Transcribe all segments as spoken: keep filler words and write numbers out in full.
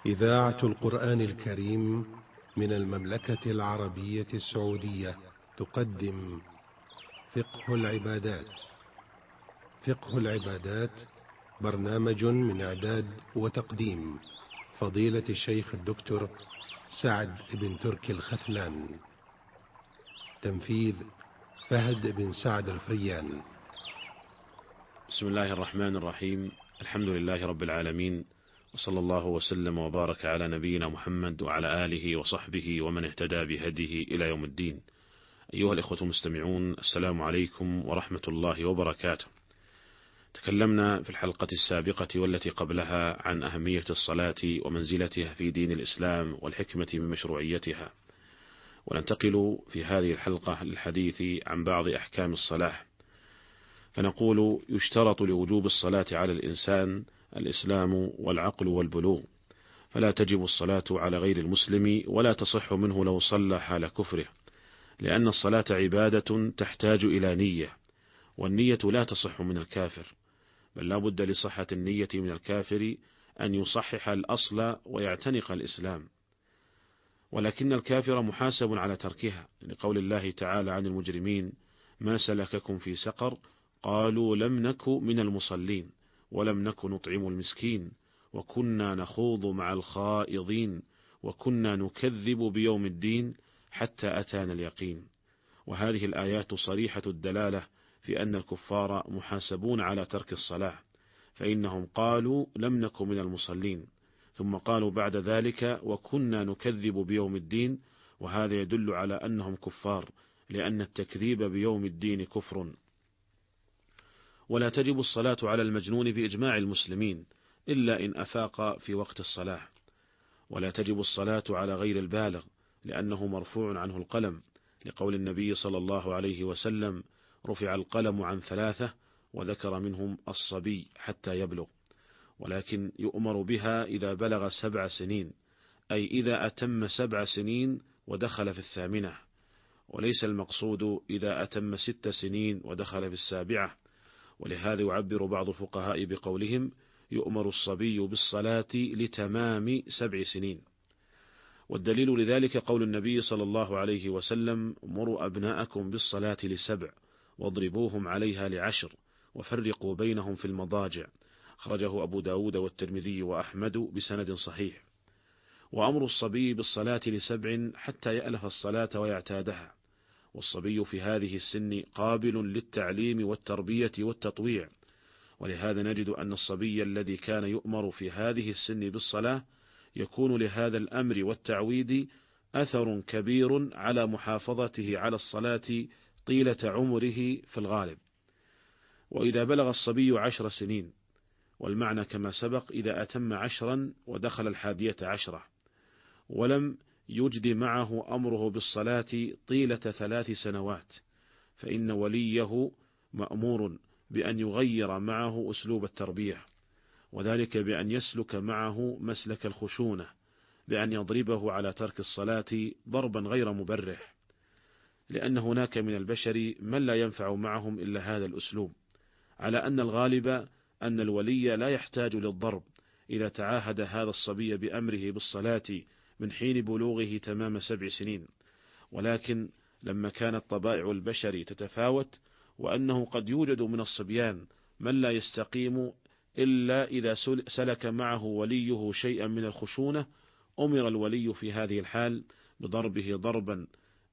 إذاعة القرآن الكريم من المملكة العربية السعودية تقدم فقه العبادات. فقه العبادات برنامج من إعداد وتقديم فضيلة الشيخ الدكتور سعد بن تركي الخثلان. تنفيذ فهد بن سعد الفريان. بسم الله الرحمن الرحيم. الحمد لله رب العالمين، وصلى الله وسلم وبارك على نبينا محمد وعلى آله وصحبه ومن اهتدى بهديه إلى يوم الدين. أيها الإخوة المستمعون، السلام عليكم ورحمة الله وبركاته. تكلمنا في الحلقة السابقة والتي قبلها عن أهمية الصلاة ومنزلتها في دين الإسلام والحكمة من مشروعيتها، وننتقل في هذه الحلقة للحديث عن بعض أحكام الصلاة. فنقول: يشترط لوجوب الصلاة على الإنسان الإسلام والعقل والبلوغ، فلا تجب الصلاة على غير المسلم ولا تصح منه لو صلى حال كفره، لأن الصلاة عبادة تحتاج إلى نية، والنية لا تصح من الكافر، بل لا بد لصحة النية من الكافر أن يصحح الأصل ويعتنق الإسلام، ولكن الكافر محاسب على تركها، لقول الله تعالى عن المجرمين: ما سلككم في سقر؟ قالوا لم نك من المصلين ولم نك نطعم المسكين وكنا نخوض مع الخائضين وكنا نكذب بيوم الدين حتى أتانا اليقين. وهذه الآيات صريحة الدلالة في أن الكفار محاسبون على ترك الصلاة، فإنهم قالوا لم نك من المصلين، ثم قالوا بعد ذلك وكنا نكذب بيوم الدين، وهذا يدل على أنهم كفار، لأن التكذيب بيوم الدين كفر. ولا تجب الصلاة على المجنون بإجماع المسلمين إلا إن أفاق في وقت الصلاة، ولا تجب الصلاة على غير البالغ لأنه مرفوع عنه القلم، لقول النبي صلى الله عليه وسلم: رفع القلم عن ثلاثة، وذكر منهم الصبي حتى يبلغ، ولكن يؤمر بها إذا بلغ سبع سنين، أي إذا أتم سبع سنين ودخل في الثامنة، وليس المقصود إذا أتم ست سنين ودخل في السابعة. ولهذا يعبر بعض الفقهاء بقولهم: يؤمر الصبي بالصلاة لتمام سبع سنين. والدليل لذلك قول النبي صلى الله عليه وسلم: مروا أبناءكم بالصلاة لسبع واضربوهم عليها لعشر وفرقوا بينهم في المضاجع. أخرجه أبو داود والترمذي وأحمد بسند صحيح. وأمر الصبي بالصلاة لسبع حتى يألف الصلاة ويعتادها، والصبي في هذه السن قابل للتعليم والتربية والتطويع، ولهذا نجد أن الصبي الذي كان يؤمر في هذه السن بالصلاة يكون لهذا الأمر والتعويد أثر كبير على محافظته على الصلاة طيلة عمره في الغالب. وإذا بلغ الصبي عشر سنين، والمعنى كما سبق إذا أتم عشرا ودخل الحادية عشرة، ولم يجد معه أمره بالصلاة طيلة ثلاث سنوات، فإن وليه مأمور بأن يغير معه أسلوب التربية، وذلك بأن يسلك معه مسلك الخشونة، بأن يضربه على ترك الصلاة ضربا غير مبرح، لأن هناك من البشر من لا ينفع معهم إلا هذا الأسلوب، على أن الغالب أن الولي لا يحتاج للضرب إذا تعاهد هذا الصبي بأمره بالصلاة من حين بلوغه تمام سبع سنين. ولكن لما كانت طبائع البشر تتفاوت، وأنه قد يوجد من الصبيان من لا يستقيم إلا إذا سلك معه وليه شيئا من الخشونة، أمر الولي في هذه الحال بضربه ضربا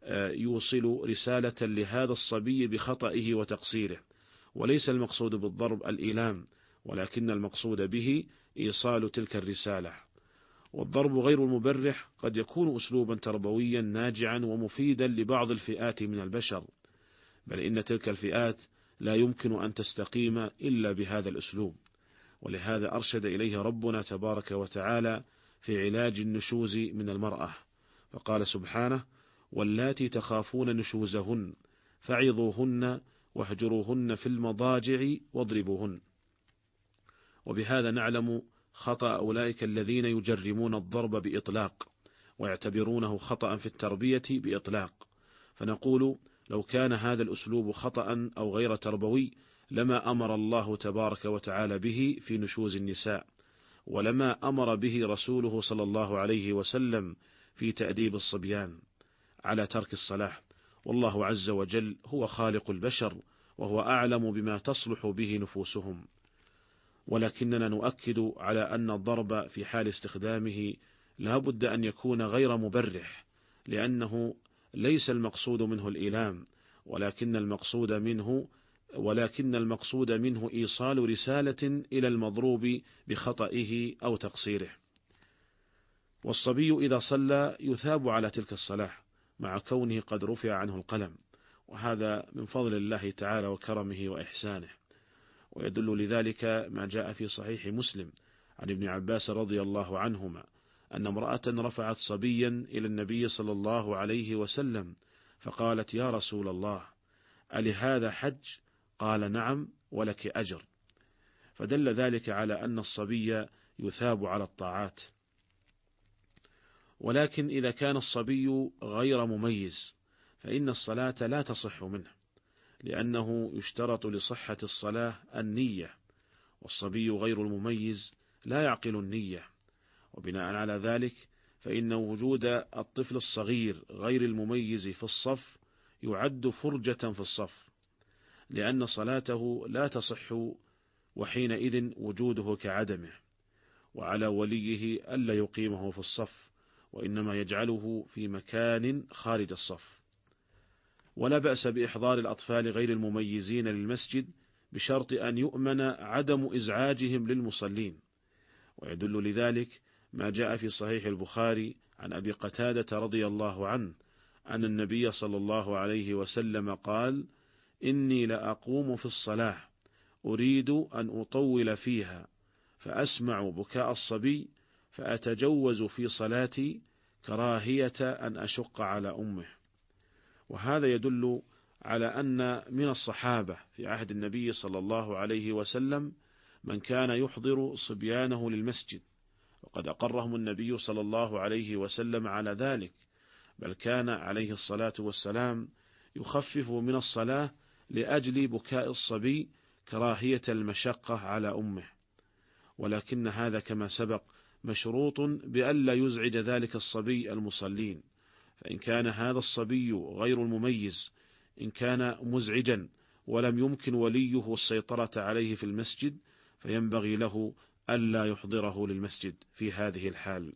يوصل رسالة لهذا الصبي بخطئه وتقصيره، وليس المقصود بالضرب الإيلام، ولكن المقصود به إيصال تلك الرسالة. والضرب غير المبرح قد يكون أسلوبا تربويا ناجعا ومفيدا لبعض الفئات من البشر، بل إن تلك الفئات لا يمكن أن تستقيم إلا بهذا الأسلوب، ولهذا أرشد إليه ربنا تبارك وتعالى في علاج النشوز من المرأة، فقال سبحانه: واللاتي تخافون نشوزهن فعظوهن واهجروهن في المضاجع واضربوهن. وبهذا نعلم خطأ أولئك الذين يجرمون الضرب بإطلاق ويعتبرونه خطأ في التربية بإطلاق، فنقول: لو كان هذا الأسلوب خطأ أو غير تربوي لما أمر الله تبارك وتعالى به في نشوز النساء، ولما أمر به رسوله صلى الله عليه وسلم في تأديب الصبيان على ترك الصلاة، والله عز وجل هو خالق البشر وهو أعلم بما تصلح به نفوسهم. ولكننا نؤكد على أن الضرب في حال استخدامه لا بد أن يكون غير مبرح، لأنه ليس المقصود منه الإيلام، ولكن المقصود منه ولكن المقصود منه إيصال رسالة إلى المضروب بخطئه أو تقصيره. والصبي إذا صلى يثاب على تلك الصلاة مع كونه قد رفع عنه القلم، وهذا من فضل الله تعالى وكرمه وإحسانه. ويدل لذلك ما جاء في صحيح مسلم عن ابن عباس رضي الله عنهما أن امرأة رفعت صبيا إلى النبي صلى الله عليه وسلم فقالت: يا رسول الله، ألهذا حج؟ قال: نعم، ولك أجر. فدل ذلك على أن الصبي يثاب على الطاعات. ولكن إذا كان الصبي غير مميز فإن الصلاة لا تصح منه، لأنه يشترط لصحة الصلاة النية، والصبي غير المميز لا يعقل النية. وبناء على ذلك فإن وجود الطفل الصغير غير المميز في الصف يعد فرجة في الصف، لأن صلاته لا تصح، وحينئذ وجوده كعدمه. وعلى وليه ألا يقيمه في الصف، وإنما يجعله في مكان خارج الصف. ولا بأس بإحضار الأطفال غير المميزين للمسجد بشرط أن يؤمن عدم إزعاجهم للمصلين. ويدل لذلك ما جاء في صحيح البخاري عن أبي قتادة رضي الله عنه أن النبي صلى الله عليه وسلم قال: إني لأقوم في الصلاة أريد أن أطول فيها فأسمع بكاء الصبي فأتجوز في صلاتي كراهية أن أشق على أمه. وهذا يدل على أن من الصحابة في عهد النبي صلى الله عليه وسلم من كان يحضر صبيانه للمسجد، وقد أقرهم النبي صلى الله عليه وسلم على ذلك، بل كان عليه الصلاة والسلام يخفف من الصلاة لأجل بكاء الصبي كراهية المشقة على أمه. ولكن هذا كما سبق مشروط بألا يزعج ذلك الصبي المصلين، فإن كان هذا الصبي غير المميز إن كان مزعجا ولم يمكن وليه السيطرة عليه في المسجد فينبغي له ألا يحضره للمسجد في هذه الحال.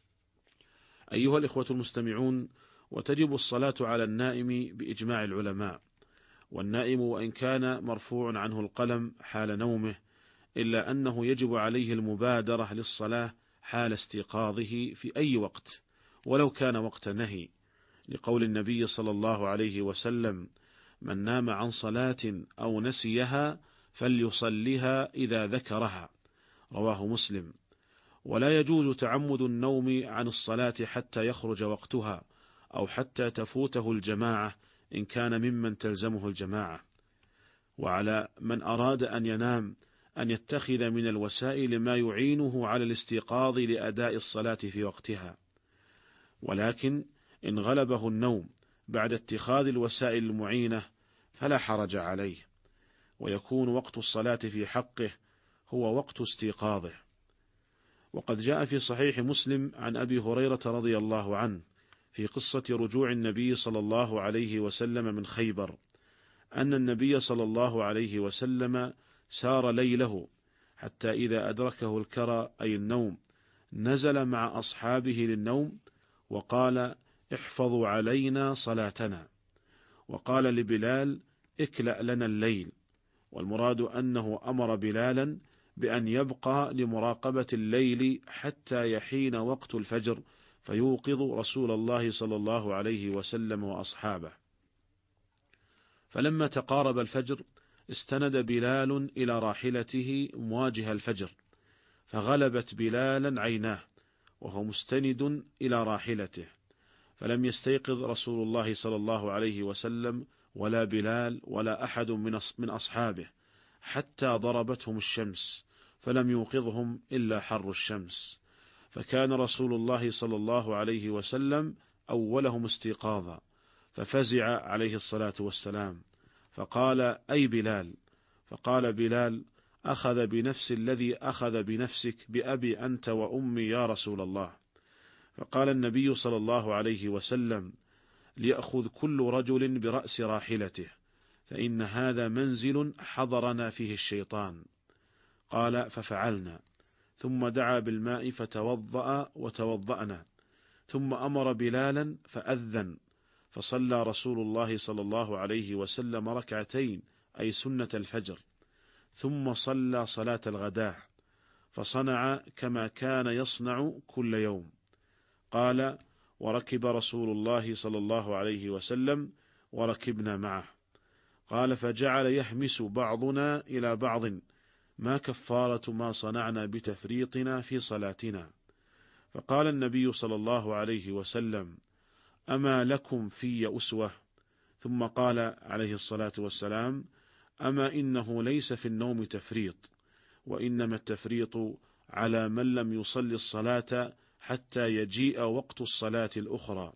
أيها الإخوة المستمعون، وتجب الصلاة على النائم بإجماع العلماء، والنائم وإن كان مرفوع عنه القلم حال نومه إلا أنه يجب عليه المبادرة للصلاة حال استيقاظه في أي وقت ولو كان وقت نهي، لقول النبي صلى الله عليه وسلم: من نام عن صلاة أو نسيها فليصلها إذا ذكرها، رواه مسلم. ولا يجوز تعمد النوم عن الصلاة حتى يخرج وقتها أو حتى تفوته الجماعة إن كان ممن تلزمه الجماعة. وعلى من أراد أن ينام أن يتخذ من الوسائل ما يعينه على الاستيقاظ لأداء الصلاة في وقتها. ولكن إن غلبه النوم بعد اتخاذ الوسائل المعينة فلا حرج عليه، ويكون وقت الصلاة في حقه هو وقت استيقاظه. وقد جاء في صحيح مسلم عن أبي هريرة رضي الله عنه في قصة رجوع النبي صلى الله عليه وسلم من خيبر أن النبي صلى الله عليه وسلم سار ليله حتى إذا أدركه الكرى أي النوم نزل مع أصحابه للنوم وقال: احفظوا علينا صلاتنا، وقال لبلال: اكلأ لنا الليل. والمراد أنه أمر بلالا بأن يبقى لمراقبة الليل حتى يحين وقت الفجر فيوقظ رسول الله صلى الله عليه وسلم وأصحابه. فلما تقارب الفجر استند بلال إلى راحلته مواجه الفجر، فغلبت بلالا عيناه وهو مستند إلى راحلته، فلم يستيقظ رسول الله صلى الله عليه وسلم ولا بلال ولا أحد من أصحابه حتى ضربتهم الشمس، فلم يوقظهم إلا حر الشمس. فكان رسول الله صلى الله عليه وسلم أولهم استيقاظا، ففزع عليه الصلاة والسلام، فقال: أي بلال؟ فقال بلال: أخذ بنفس الذي أخذ بنفسك بأبي أنت وأمي يا رسول الله. فقال النبي صلى الله عليه وسلم: ليأخذ كل رجل برأس راحلته، فإن هذا منزل حضرنا فيه الشيطان. قال: ففعلنا، ثم دعا بالماء فتوضأ وتوضأنا، ثم أمر بلالا فأذن، فصلى رسول الله صلى الله عليه وسلم ركعتين أي سنة الفجر، ثم صلى صلاة الغداء، فصنع كما كان يصنع كل يوم. قال: وركب رسول الله صلى الله عليه وسلم وركبنا معه. قال: فجعل يهمس بعضنا إلى بعض: ما كفارة ما صنعنا بتفريطنا في صلاتنا؟ فقال النبي صلى الله عليه وسلم: أما لكم في أسوة؟ ثم قال عليه الصلاة والسلام: أما إنه ليس في النوم تفريط، وإنما التفريط على من لم يصلي الصلاة حتى يجيء وقت الصلاة الأخرى.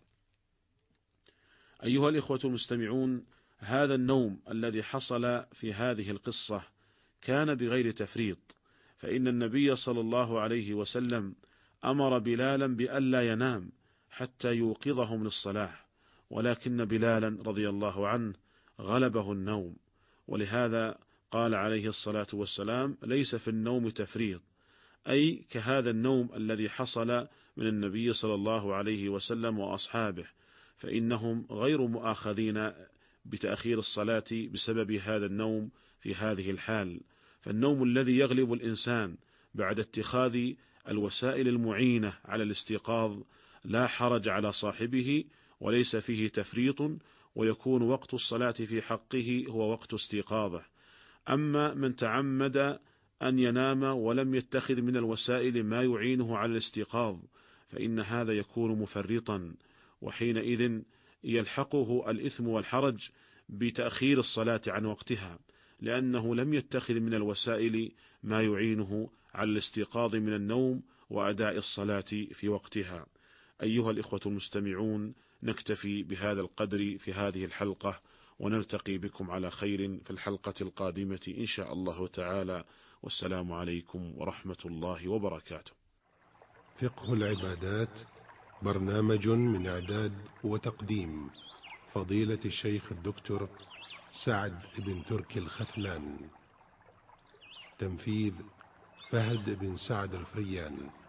أيها الإخوة المستمعون، هذا النوم الذي حصل في هذه القصة كان بغير تفريط، فإن النبي صلى الله عليه وسلم أمر بلالا بألا ينام حتى يوقظهم للصلاة، ولكن بلالا رضي الله عنه غلبه النوم، ولهذا قال عليه الصلاة والسلام: ليس في النوم تفريط، أي كهذا النوم الذي حصل من النبي صلى الله عليه وسلم وأصحابه، فإنهم غير مؤاخذين بتأخير الصلاة بسبب هذا النوم في هذه الحال. فالنوم الذي يغلب الإنسان بعد اتخاذ الوسائل المعينة على الاستيقاظ لا حرج على صاحبه، وليس فيه تفريط، ويكون وقت الصلاة في حقه هو وقت استيقاظه. أما من تعمد أن ينام ولم يتخذ من الوسائل ما يعينه على الاستيقاظ فإن هذا يكون مفرطا، وحينئذ يلحقه الإثم والحرج بتأخير الصلاة عن وقتها، لأنه لم يتخذ من الوسائل ما يعينه على الاستيقاظ من النوم وأداء الصلاة في وقتها. أيها الإخوة المستمعون، نكتفي بهذا القدر في هذه الحلقة، ونلتقي بكم على خير في الحلقة القادمة إن شاء الله تعالى، والسلام عليكم ورحمة الله وبركاته. فقه العبادات، برنامج من إعداد وتقديم فضيلة الشيخ الدكتور سعد بن تركي الختلان، تنفيذ فهد بن سعد الفريان.